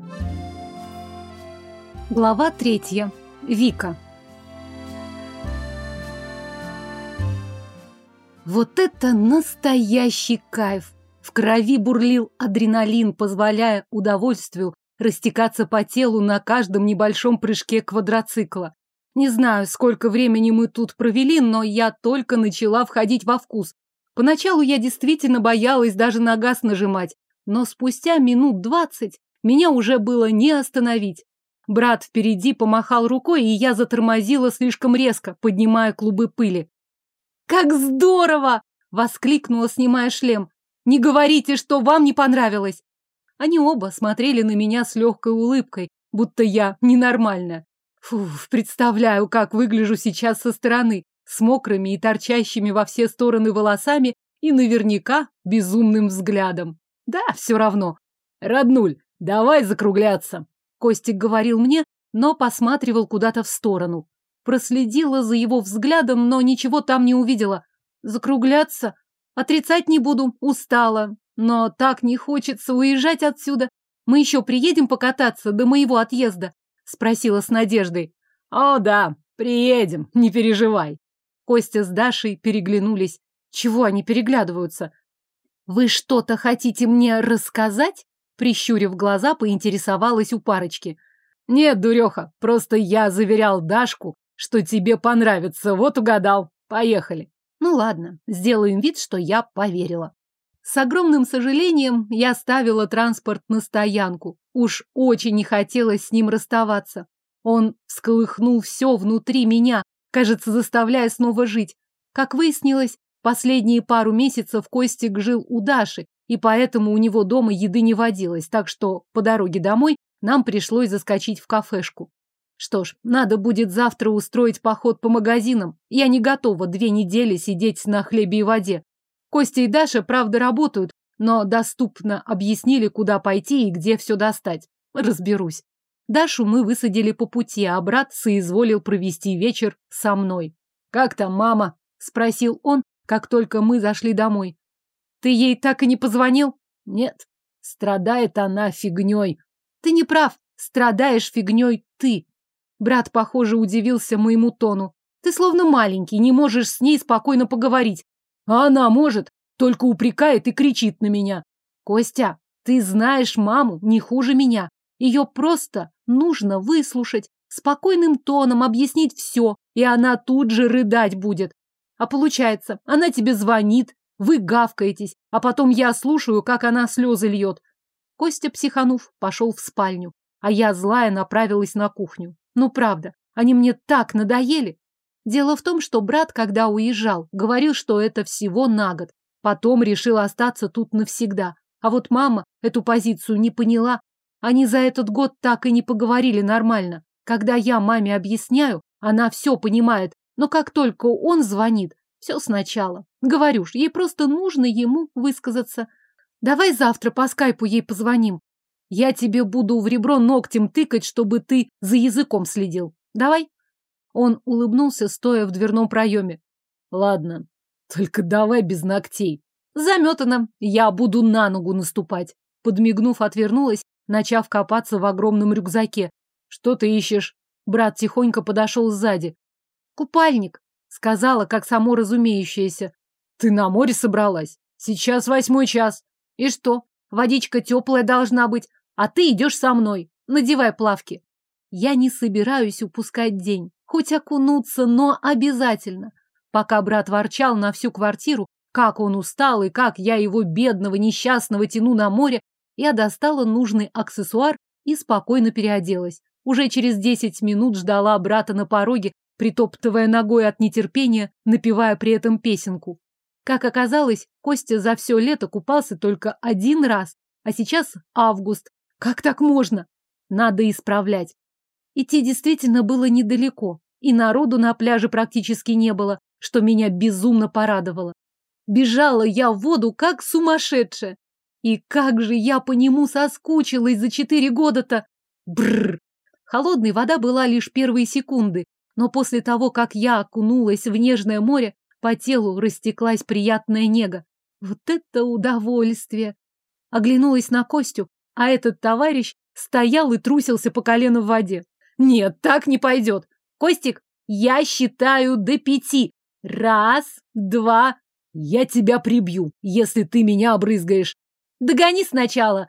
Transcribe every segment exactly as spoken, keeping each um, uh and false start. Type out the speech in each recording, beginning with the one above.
Глава третья. Вика. Вот это настоящий кайф! В крови бурлил адреналин, позволяя удовольствию растекаться по телу на каждом небольшом прыжке квадроцикла. Не знаю, сколько времени мы тут провели, но я только начала входить во вкус. Поначалу я действительно боялась даже на газ нажимать, но спустя минут двадцать меня уже было не остановить. Брат впереди помахал рукой, и я затормозила слишком резко, поднимая клубы пыли. «Как здорово!» — воскликнула, снимая шлем. «Не говорите, что вам не понравилось!» Они оба смотрели на меня с легкой улыбкой, будто я ненормальная. Фух, представляю, как выгляжу сейчас со стороны, с мокрыми и торчащими во все стороны волосами и наверняка безумным взглядом. Да, все равно. «Роднуль, давай закругляться!» Костик говорил мне, но посматривал куда-то в сторону. Проследила за его взглядом, но ничего там не увидела. Закругляться? Отрицать не буду, устала. Но так не хочется уезжать отсюда. Мы еще приедем покататься до моего отъезда? Спросила с надеждой. О, да, приедем, не переживай. Костя с Дашей переглянулись. Чего они переглядываются? Вы что-то хотите мне рассказать? Прищурив глаза, поинтересовалась у парочки. Нет, дуреха, просто я заверял Дашку, что тебе понравится, вот угадал. Поехали. Ну ладно, сделаем вид, что я поверила. С огромным сожалением я ставила транспорт на стоянку. Уж очень не хотелось с ним расставаться. Он всколыхнул все внутри меня, кажется, заставляя снова жить. Как выяснилось, последние пару месяцев Костик жил у Даши, и поэтому у него дома еды не водилось, так что по дороге домой нам пришлось заскочить в кафешку. Что ж, надо будет завтра устроить поход по магазинам. Я не готова две недели сидеть на хлебе и воде. Костя и Даша, правда, работают, но доступно объяснили, куда пойти и где все достать. Разберусь. Дашу мы высадили по пути, а брат соизволил провести вечер со мной. «Как там мама?» – спросил он, как только мы зашли домой. «Ты ей так и не позвонил?» «Нет, страдает она фигней». «Ты не прав, страдаешь фигней ты». Брат, похоже, удивился моему тону. «Ты словно маленький, не можешь с ней спокойно поговорить. А она может, только упрекает и кричит на меня. Костя, ты знаешь маму не хуже меня. Ее просто нужно выслушать, спокойным тоном объяснить все, и она тут же рыдать будет. А получается, она тебе звонит, вы гавкаетесь, а потом я слушаю, как она слезы льет». Костя, психанув, пошел в спальню, а я, злая, направилась на кухню. Ну, правда, они мне так надоели. Дело в том, что брат, когда уезжал, говорил, что это всего на год. Потом решил остаться тут навсегда. А вот мама эту позицию не поняла. Они за этот год так и не поговорили нормально. Когда я маме объясняю, она все понимает. Но как только он звонит, все сначала. Говорю ж, ей просто нужно ему высказаться. Давай завтра по скайпу ей позвоним. Я тебе буду в ребро ногтем тыкать, чтобы ты за языком следил. Давай? Он улыбнулся, стоя в дверном проеме. Ладно, только давай без ногтей. Заметано, я буду на ногу наступать. Подмигнув, отвернулась, начав копаться в огромном рюкзаке. Что ты ищешь? Брат тихонько подошел сзади. Купальник, сказала, как само разумеющееся. Ты на море собралась? Сейчас восьмой час. И что? Водичка теплая должна быть, а ты идешь со мной. Надевай плавки. Я не собираюсь упускать день. Хоть окунуться, но обязательно. Пока брат ворчал на всю квартиру, как он устал и как я его бедного несчастного тяну на море, я достала нужный аксессуар и спокойно переоделась. Уже через десять минут ждала брата на пороге, притоптывая ногой от нетерпения, напевая при этом песенку. Как оказалось, Костя за все лето купался только один раз, а сейчас август. Как так можно? Надо исправлять. Идти действительно было недалеко, и народу на пляже практически не было, что меня безумно порадовало. Бежала я в воду, как сумасшедшая. И как же я по нему соскучилась за четыре года-то! Бррр! Холодной вода была лишь первые секунды, но после того, как я окунулась в нежное море, по телу растеклась приятная нега. Вот это удовольствие! Оглянулась на Костю, а этот товарищ стоял и трусился по колено в воде. Нет, так не пойдет. Костик, я считаю до пяти. Раз, два. Я тебя прибью, если ты меня обрызгаешь. Догони сначала.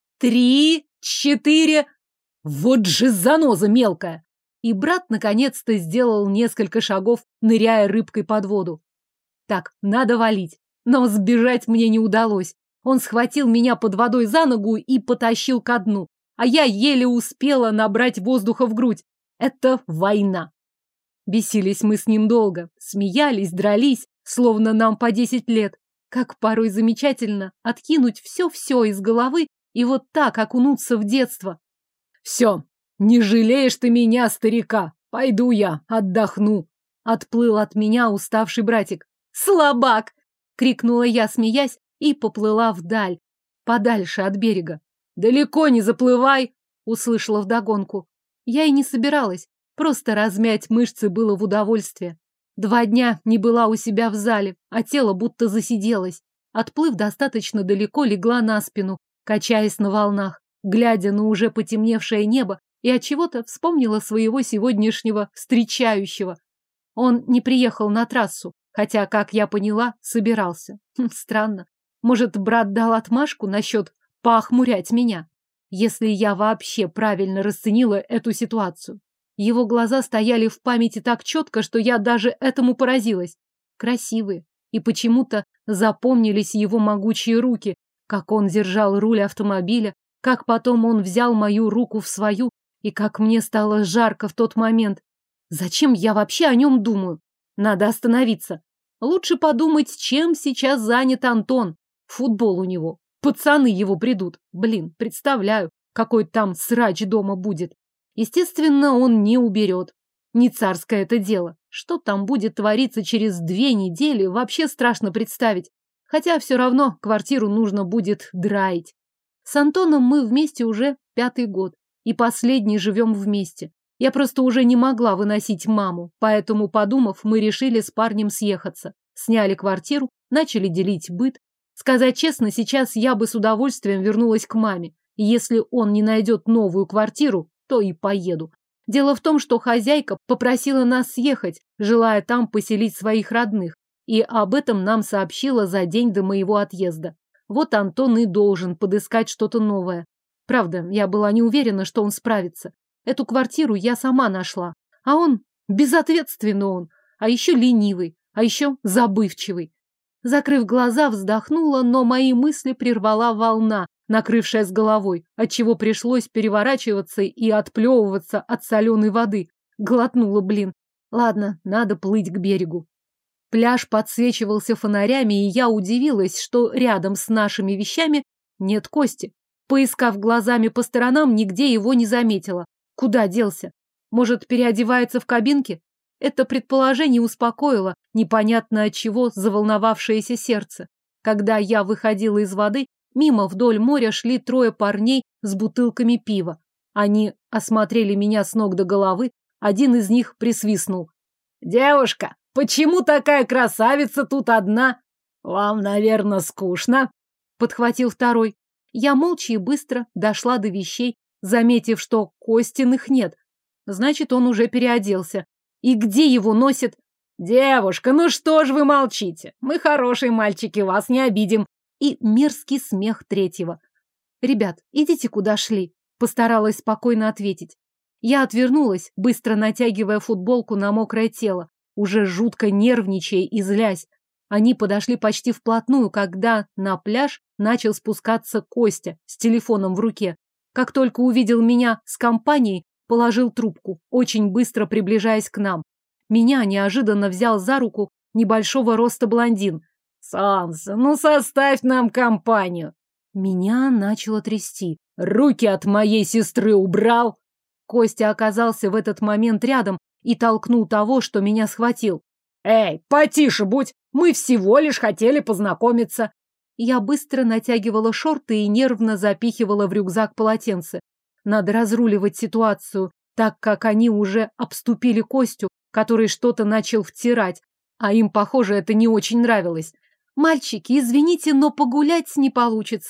Три, четыре. Вот же заноза мелкая. И брат наконец-то сделал несколько шагов, ныряя рыбкой под воду. Так, надо валить. Но сбежать мне не удалось. Он схватил меня под водой за ногу и потащил ко дну. А я еле успела набрать воздуха в грудь. Это война. Бесились мы с ним долго. Смеялись, дрались, словно нам по десять лет. Как порой замечательно откинуть все-все из головы и вот так окунуться в детство. Все, не жалеешь ты меня, старика. Пойду я, отдохну. Отплыл от меня уставший братик. Слабак! Крикнула я, смеясь, и поплыла вдаль, подальше от берега. Далеко не заплывай! Услышала вдогонку. Я и не собиралась. Просто размять мышцы было в удовольствие. Два дня не была у себя в зале, а тело будто засиделось. Отплыв достаточно далеко, легла на спину, качаясь на волнах, глядя на уже потемневшее небо, и отчего-то вспомнила своего сегодняшнего встречающего. Он не приехал на трассу, хотя, как я поняла, собирался. Хм, странно. Может, брат дал отмашку насчет поохмурять меня? Если я вообще правильно расценила эту ситуацию. Его глаза стояли в памяти так четко, что я даже этому поразилась. Красивые. И почему-то запомнились его могучие руки, как он держал руль автомобиля, как потом он взял мою руку в свою, и как мне стало жарко в тот момент. Зачем я вообще о нем думаю? Надо остановиться. Лучше подумать, чем сейчас занят Антон. Футбол у него. Пацаны его придут. Блин, представляю, какой там срач дома будет. Естественно, он не уберет. Не царское это дело. Что там будет твориться через две недели, вообще страшно представить. Хотя все равно квартиру нужно будет драить. С Антоном мы вместе уже пятый год. И последний живем вместе. Я просто уже не могла выносить маму. Поэтому, подумав, мы решили с парнем съехаться. Сняли квартиру, начали делить быт. Сказать честно, сейчас я бы с удовольствием вернулась к маме. И если он не найдет новую квартиру, то и поеду. Дело в том, что хозяйка попросила нас съехать, желая там поселить своих родных. И об этом нам сообщила за день до моего отъезда. Вот Антон и должен подыскать что-то новое. Правда, я была не уверена, что он справится. Эту квартиру я сама нашла. А он, безответственный он, а еще ленивый, а еще забывчивый. Закрыв глаза, вздохнула, но мои мысли прервала волна, накрывшая с головой, отчего пришлось переворачиваться и отплевываться от соленой воды. Глотнула, блин. Ладно, надо плыть к берегу. Пляж подсвечивался фонарями, и я удивилась, что рядом с нашими вещами нет Кости. Поискав глазами по сторонам, нигде его не заметила. Куда делся? Может, переодевается в кабинке? Это предположение успокоило непонятно от чего заволновавшееся сердце. Когда я выходила из воды, мимо вдоль моря шли трое парней с бутылками пива. Они осмотрели меня с ног до головы, один из них присвистнул. «Девушка, почему такая красавица тут одна? Вам, наверное, скучно?» Подхватил второй. Я молча и быстро дошла до вещей, заметив, что Костиных нет. Значит, он уже переоделся. И где его носит? «Девушка, ну что ж вы молчите? Мы хорошие мальчики, вас не обидим». И мерзкий смех третьего. «Ребят, идите куда шли», — постаралась спокойно ответить. Я отвернулась, быстро натягивая футболку на мокрое тело, уже жутко нервничая и злясь. Они подошли почти вплотную, когда на пляж начал спускаться Костя с телефоном в руке. Как только увидел меня с компанией, положил трубку, очень быстро приближаясь к нам. Меня неожиданно взял за руку небольшого роста блондин. «Солнце, ну составь нам компанию!» Меня начало трясти. «Руки от моей сестры убрал!» Костя оказался в этот момент рядом и толкнул того, что меня схватил. «Эй, потише будь! Мы всего лишь хотели познакомиться!» Я быстро натягивала шорты и нервно запихивала в рюкзак полотенце. Надо разруливать ситуацию, так как они уже обступили Костю, который что-то начал втирать, а им, похоже, это не очень нравилось. «Мальчики, извините, но погулять не получится», —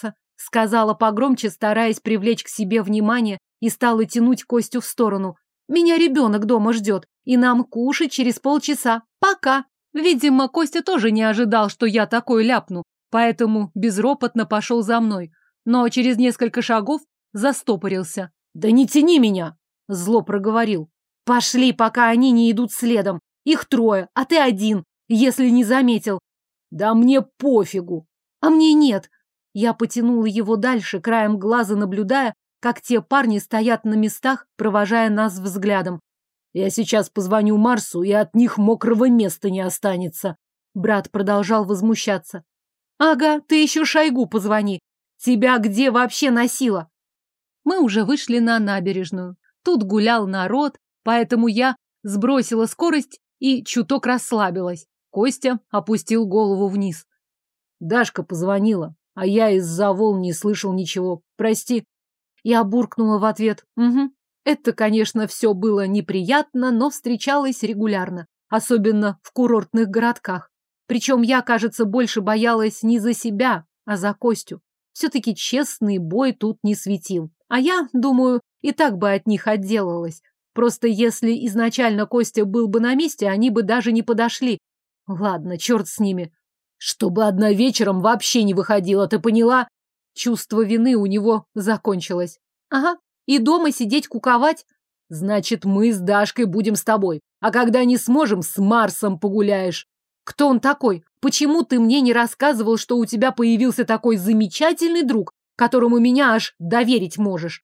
сказала погромче, стараясь привлечь к себе внимание, и стала тянуть Костю в сторону. Меня ребенок дома ждет, и нам кушать через полчаса. Пока. Видимо, Костя тоже не ожидал, что я такой ляпну, поэтому безропотно пошел за мной. Но через несколько шагов застопорился. «Да не тяни меня!» – зло проговорил. «Пошли, пока они не идут следом. Их трое, а ты один, если не заметил». «Да мне пофигу!» «А мне нет». Я потянула его дальше, краем глаза наблюдая, как те парни стоят на местах, провожая нас взглядом. «Я сейчас позвоню Марсу, и от них мокрого места не останется». Брат продолжал возмущаться. «Ага, ты еще Шойгу позвони. Тебя где вообще носило?» Мы уже вышли на набережную. Тут гулял народ, поэтому я сбросила скорость и чуток расслабилась. Костя опустил голову вниз. «Дашка позвонила, а я из-за волн не слышал ничего. Прости». Я буркнула в ответ. «Угу». Это, конечно, все было неприятно, но встречалось регулярно, особенно в курортных городках. Причем я, кажется, больше боялась не за себя, а за Костю. Все-таки честный бой тут не светил. А я, думаю, и так бы от них отделалась. Просто если изначально Костя был бы на месте, они бы даже не подошли. Ладно, черт с ними. Чтобы одна вечером вообще не выходила, ты поняла? Чувство вины у него закончилось. Ага. И дома сидеть куковать? Значит, мы с Дашкой будем с тобой. А когда не сможем, с Марсом погуляешь. Кто он такой? Почему ты мне не рассказывал, что у тебя появился такой замечательный друг, которому меня аж доверить можешь?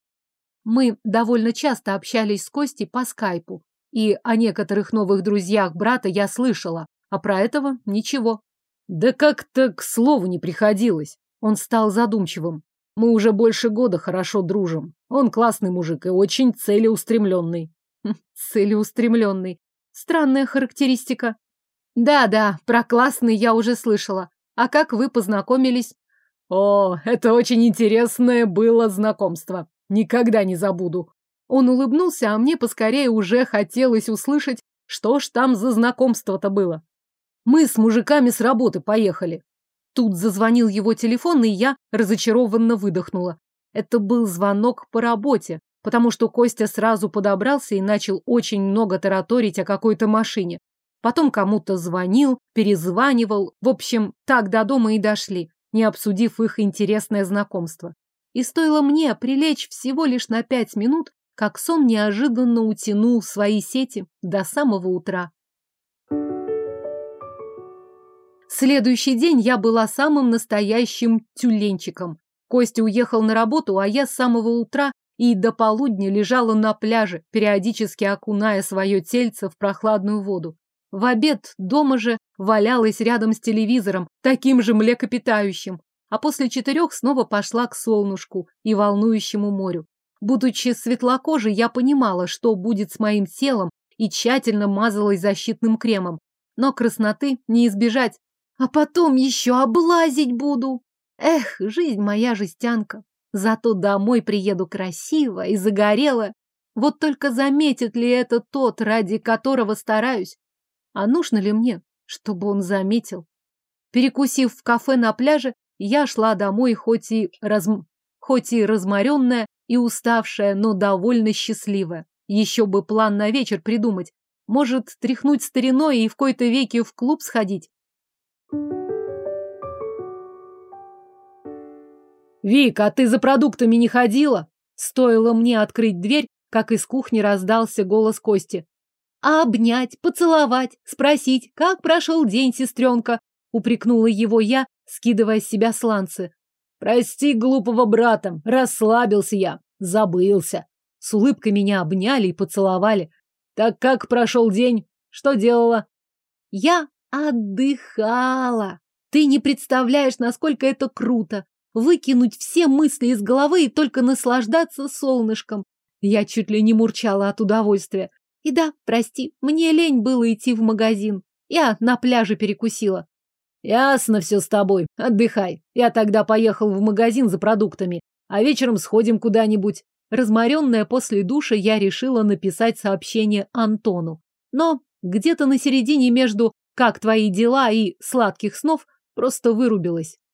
Мы довольно часто общались с Костей по скайпу. И о некоторых новых друзьях брата я слышала, а про этого ничего. Да как-то к слову не приходилось. Он стал задумчивым. Мы уже больше года хорошо дружим. Он классный мужик и очень целеустремленный. Целеустремленный. Странная характеристика. Да-да, про классный я уже слышала. А как вы познакомились? О, это очень интересное было знакомство. Никогда не забуду. Он улыбнулся, а мне поскорее уже хотелось услышать, что ж там за знакомство-то было. Мы с мужиками с работы поехали. Тут зазвонил его телефон, и я разочарованно выдохнула. Это был звонок по работе, потому что Костя сразу подобрался и начал очень много тараторить о какой-то машине. Потом кому-то звонил, перезванивал. В общем, так до дома и дошли, не обсудив их интересное знакомство. И стоило мне прилечь всего лишь на пять минут, как сон неожиданно утянул свои сети до самого утра. Следующий день я была самым настоящим тюленчиком. Костя уехал на работу, а я с самого утра и до полудня лежала на пляже, периодически окуная свое тельце в прохладную воду. В обед дома же валялась рядом с телевизором, таким же млекопитающим, а после четырех снова пошла к солнышку и волнующему морю. Будучи светлокожей, я понимала, что будет с моим телом, и тщательно мазалась защитным кремом. Но красноты не избежать. А потом еще облазить буду. Эх, жизнь моя жестянка. Зато домой приеду красиво и загорела. Вот только заметит ли это тот, ради которого стараюсь? А нужно ли мне, чтобы он заметил? Перекусив в кафе на пляже, я шла домой, хоть и, разм... хоть и разморенная и уставшая, но довольно счастливая. Еще бы план на вечер придумать. Может, тряхнуть стариной и в кои-то веки в клуб сходить? «Вика, а ты за продуктами не ходила?» Стоило мне открыть дверь, как из кухни раздался голос Кости. «А обнять, поцеловать, спросить, как прошел день, сестренка?» Упрекнула его я, скидывая с себя сланцы. «Прости глупого брата, расслабился я, забылся». С улыбкой меня обняли и поцеловали. «Так как прошел день? Что делала?» «Я отдыхала. Ты не представляешь, насколько это круто. Выкинуть все мысли из головы и только наслаждаться солнышком». Я чуть ли не мурчала от удовольствия. И да, прости, мне лень было идти в магазин. Я на пляже перекусила. Ясно все с тобой. Отдыхай. Я тогда поехал в магазин за продуктами, а вечером сходим куда-нибудь. Разморенная после душа, я решила написать сообщение Антону. Но где-то на середине между «как твои дела» и «сладких снов» просто вырубилась.